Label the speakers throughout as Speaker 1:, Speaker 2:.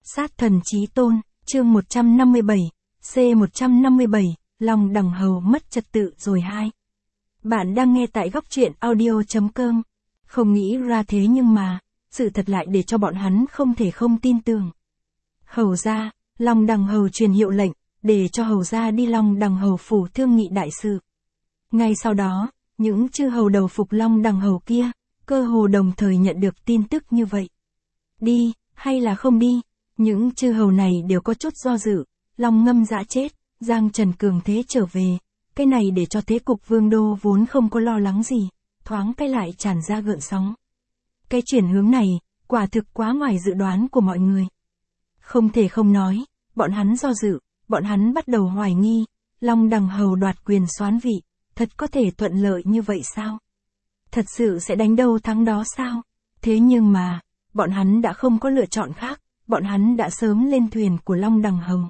Speaker 1: Sát thần chí tôn, chương 157, C157, Long Đằng Hầu mất trật tự rồi 2. Bạn đang nghe tại góc truyện audio.com. Không nghĩ ra thế nhưng mà, sự thật lại để cho bọn hắn không thể không tin tưởng. Hầu gia, Long Đằng Hầu truyền hiệu lệnh, để cho hầu gia đi Long Đằng Hầu phủ thương nghị đại sự. Ngay sau đó, những chư hầu đầu phục Long Đằng Hầu kia, cơ hồ đồng thời nhận được tin tức như vậy. Đi, hay là không đi? Những chư hầu này đều có chút do dự. Long Ngâm Dã chết, Giang Trần cường thế trở về. Cái này để cho thế cục vương đô vốn không có lo lắng gì, thoáng cái lại tràn ra gợn sóng. Cái chuyển hướng này, quả thực quá ngoài dự đoán của mọi người. Không thể không nói, bọn hắn do dự, bọn hắn bắt đầu hoài nghi, Long Đằng Hầu đoạt quyền soán vị, thật có thể thuận lợi như vậy sao? Thật sự sẽ đánh đâu thắng đó sao? Thế nhưng mà, bọn hắn đã không có lựa chọn khác, bọn hắn đã sớm lên thuyền của Long Đằng Hầu.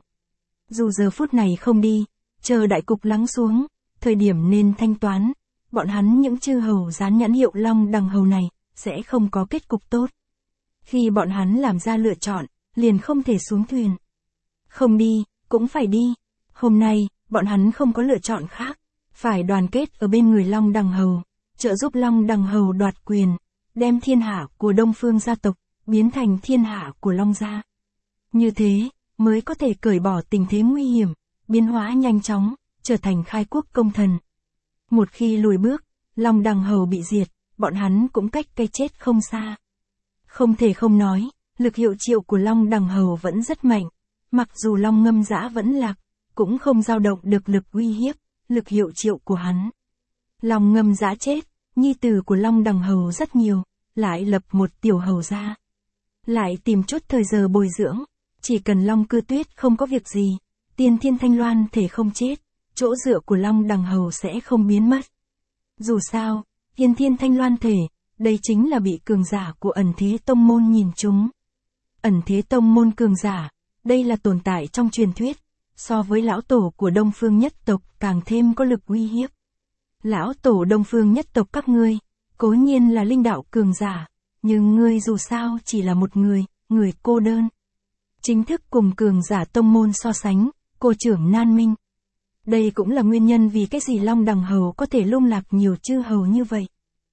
Speaker 1: Dù giờ phút này không đi, chờ đại cục lắng xuống, thời điểm nên thanh toán, bọn hắn những chư hầu dán nhãn hiệu Long Đằng Hầu này, sẽ không có kết cục tốt. Khi bọn hắn làm ra lựa chọn, liền không thể xuống thuyền. Không đi, cũng phải đi. Hôm nay, bọn hắn không có lựa chọn khác, phải đoàn kết ở bên người Long Đằng Hầu, trợ giúp Long Đằng Hầu đoạt quyền, đem thiên hạ của Đông Phương gia tộc, biến thành thiên hạ của Long gia. Như thế, mới có thể cởi bỏ tình thế nguy hiểm, biến hóa nhanh chóng, trở thành khai quốc công thần. Một khi lùi bước, Long Đằng Hầu bị diệt, bọn hắn cũng cách cái chết không xa. Không thể không nói, lực hiệu triệu của Long Đằng Hầu vẫn rất mạnh, mặc dù Long Ngâm Dã vẫn lạc, cũng không dao động được lực uy hiếp, lực hiệu triệu của hắn. Long Ngâm Dã chết, nhi tử của Long Đằng Hầu rất nhiều, lại lập một tiểu hầu gia. Lại tìm chút thời giờ bồi dưỡng, chỉ cần Long Cư Tuyết không có việc gì, Tiên Thiên Thanh Loan thể không chết, chỗ dựa của Long Đằng Hầu sẽ không biến mất. Dù sao, Tiên Thiên Thanh Loan thể, đây chính là bị cường giả của ẩn thế tông môn nhìn trúng. Ẩn thế tông môn cường giả, đây là tồn tại trong truyền thuyết, so với lão tổ của Đông Phương nhất tộc càng thêm có lực uy hiếp. Lão tổ Đông Phương nhất tộc các ngươi, cố nhiên là linh đạo cường giả, nhưng ngươi dù sao chỉ là một người cô đơn. Chính thức cùng cường giả tông môn so sánh, cô trưởng nan minh. Đây cũng là nguyên nhân vì cái gì Long Đằng Hầu có thể lung lạc nhiều chư hầu như vậy.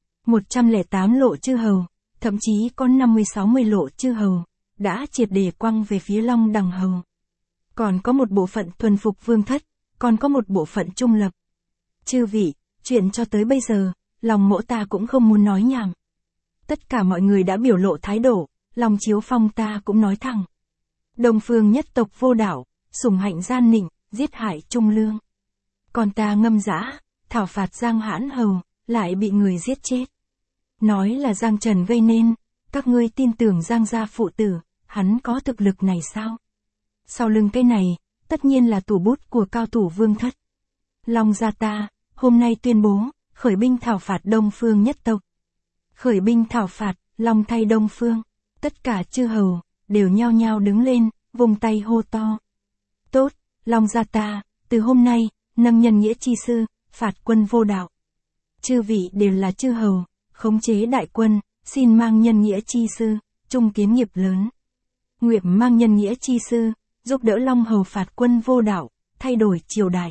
Speaker 1: 108 lộ chư hầu, thậm chí có 50-60 lộ chư hầu, đã triệt để quăng về phía Long Đằng Hầu. Còn có một bộ phận thuần phục vương thất, còn có một bộ phận trung lập. Chư vị, chuyện cho tới bây giờ, lòng mỗ ta cũng không muốn nói nhảm. Tất cả mọi người đã biểu lộ thái độ, Long Chiếu Phong ta cũng nói thẳng. Đông Phương nhất tộc vô đạo, sủng hạnh gian nịnh, giết hại trung lương. Còn ta Ngâm Dã, thảo phạt Giang Hãn Hầu, lại bị người giết chết. Nói là Giang Trần gây nên, các ngươi tin tưởng Giang gia phụ tử, hắn có thực lực này sao? Sau lưng cái này, tất nhiên là thủ bút của cao thủ vương thất. Long gia ta, hôm nay tuyên bố, khởi binh thảo phạt Đông Phương nhất tộc. Khởi binh thảo phạt, Long thay Đông Phương. Tất cả chư hầu, đều nhao nhao đứng lên, vùng tay hô to. Tốt, Long gia ta, từ hôm nay, nâng nhân nghĩa chi sư, phạt quân vô đạo. Chư vị đều là chư hầu, khống chế đại quân, xin mang nhân nghĩa chi sư, trung kiến nghiệp lớn. Nguyệt mang nhân nghĩa chi sư, giúp đỡ Long Hầu phạt quân vô đạo, thay đổi triều đại.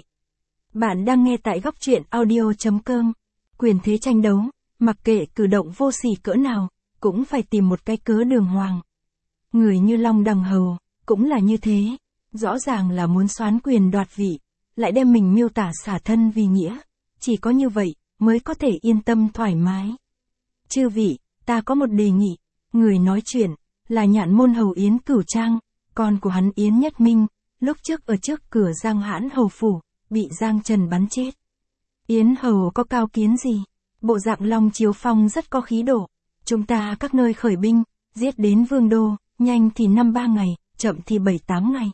Speaker 1: Bạn đang nghe tại góc truyện audio.com. Quyền thế tranh đấu, mặc kệ cử động vô sỉ cỡ nào, cũng phải tìm một cái cớ đường hoàng. Người như Long Đằng Hầu, cũng là như thế, rõ ràng là muốn soán quyền đoạt vị, lại đem mình miêu tả xả thân vì nghĩa, chỉ có như vậy, mới có thể yên tâm thoải mái. Chư vị, ta có một đề nghị, người nói chuyện, là Nhạn Môn Hầu Yến Cửu Trang, con của hắn Yến Nhất Minh, lúc trước ở trước cửa Giang Hãn Hầu phủ, bị Giang Trần bắn chết. Yến Hầu có cao kiến gì? Bộ dạng Long Chiếu Phong rất có khí độ. Chúng ta các nơi khởi binh, giết đến vương đô, nhanh thì 5-3 ngày, chậm thì 7-8 ngày.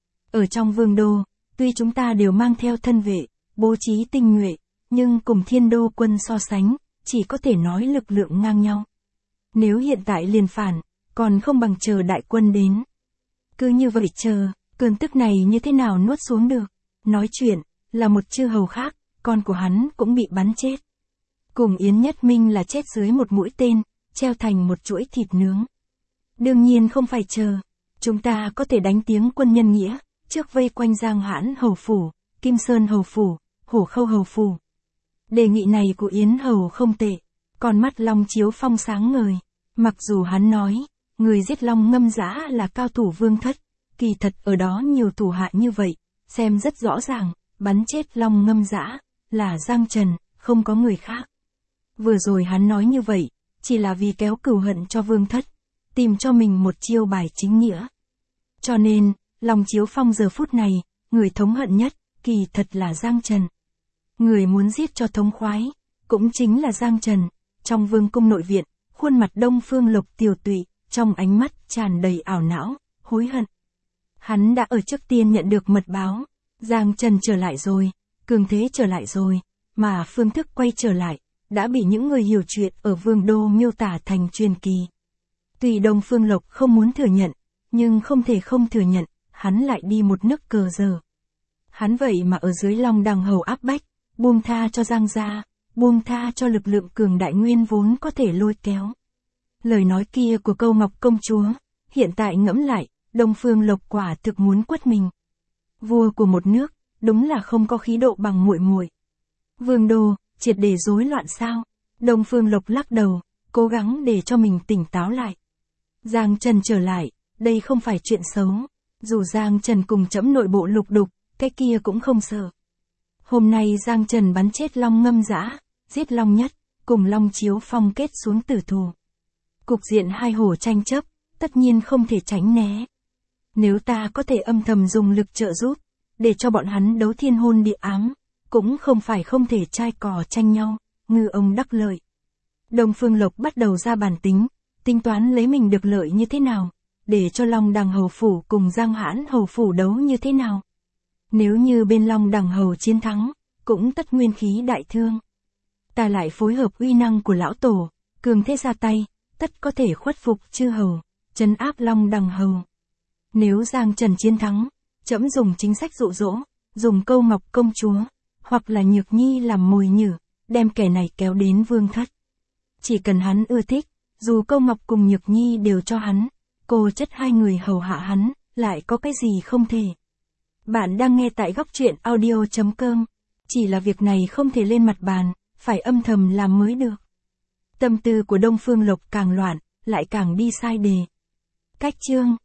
Speaker 1: Ở trong vương đô, tuy chúng ta đều mang theo thân vệ, bố trí tinh nhuệ, nhưng cùng Thiên Đô quân so sánh, chỉ có thể nói lực lượng ngang nhau. Nếu hiện tại liền phản, còn không bằng chờ đại quân đến. Cứ như vậy chờ, cơn tức này như thế nào nuốt xuống được. Nói chuyện, là một chư hầu khác, con của hắn cũng bị bắn chết. Cùng Yến Nhất Minh là chết dưới một mũi tên, treo thành một chuỗi thịt nướng. Đương nhiên không phải chờ. Chúng ta có thể đánh tiếng quân nhân nghĩa, trước vây quanh Giang Hãn hầu phủ, Kim Sơn hầu phủ, Hổ Khâu hầu phủ. Đề nghị này của Yến hầu không tệ, còn mắt Long Chiếu Phong sáng ngời. Mặc dù hắn nói, người giết Long Ngâm Dã là cao thủ Vương Thất, kỳ thật ở đó nhiều thủ hạ như vậy, xem rất rõ ràng, bắn chết Long Ngâm Dã là Giang Trần, không có người khác. Vừa rồi hắn nói như vậy, chỉ là vì kéo cừu hận cho Vương Thất, tìm cho mình một chiêu bài chính nghĩa. Cho nên, Long Chiếu Phong giờ phút này, người thống hận nhất, kỳ thật là Giang Trần. Người muốn giết cho thống khoái, cũng chính là Giang Trần. Trong vương cung nội viện, khuôn mặt Đông Phương Lộc tiều tụy, trong ánh mắt tràn đầy ảo não, hối hận. Hắn đã ở trước tiên nhận được mật báo, Giang Trần trở lại rồi, cường thế trở lại rồi, mà phương thức quay trở lại, đã bị những người hiểu chuyện ở Vương Đô miêu tả thành truyền kỳ. Tuy Đông Phương Lộc không muốn thừa nhận, nhưng không thể không thừa nhận, hắn lại đi một nước cờ giờ. Hắn vậy mà ở dưới Long Đằng hầu áp bách, buông tha cho Giang gia, buông tha cho lực lượng cường đại nguyên vốn có thể lôi kéo. Lời nói kia của Câu Ngọc công chúa, hiện tại ngẫm lại, Đông Phương Lộc quả thực muốn quất mình. Vua của một nước, đúng là không có khí độ bằng muội muội. Vương đô, triệt để rối loạn sao? Đông Phương Lộc lắc đầu, cố gắng để cho mình tỉnh táo lại. Giang Trần trở lại, đây không phải chuyện xấu. Dù Giang Trần cùng trẫm nội bộ lục đục, cái kia cũng không sợ. Hôm nay Giang Trần bắn chết Long Ngâm Dã, giết Long Nhất, cùng Long Chiếu Phong kết xuống tử thù. Cục diện hai hổ tranh chấp, tất nhiên không thể tránh né. Nếu ta có thể âm thầm dùng lực trợ giúp, để cho bọn hắn đấu thiên hôn địa ám, cũng không phải không thể trai cò tranh nhau, ngư ông đắc lợi. Đông Phương Lộc bắt đầu ra bản tính, tính toán lấy mình được lợi như thế nào, để cho Long Đằng hầu phủ cùng Giang Hãn hầu phủ đấu như thế nào. Nếu như bên Long Đằng hầu chiến thắng, cũng tất nguyên khí đại thương. Ta lại phối hợp uy năng của lão tổ, cường thế ra tay, tất có thể khuất phục chư hầu, trấn áp Long Đằng hầu. Nếu Giang Trần chiến thắng, trẫm dùng chính sách dụ dỗ, dùng Câu Ngọc công chúa, hoặc là Nhược Nhi làm mồi nhử, đem kẻ này kéo đến Vương Thất. Chỉ cần hắn ưa thích, dù Câu Ngọc cùng Nhược Nhi đều cho hắn, cô chất hai người hầu hạ hắn, lại có cái gì không thể. Bạn đang nghe tại góc truyện audio.com. Chỉ là việc này không thể lên mặt bàn, phải âm thầm làm mới được. Tâm tư của Đông Phương Lộc càng loạn, lại càng đi sai đề. Cách chương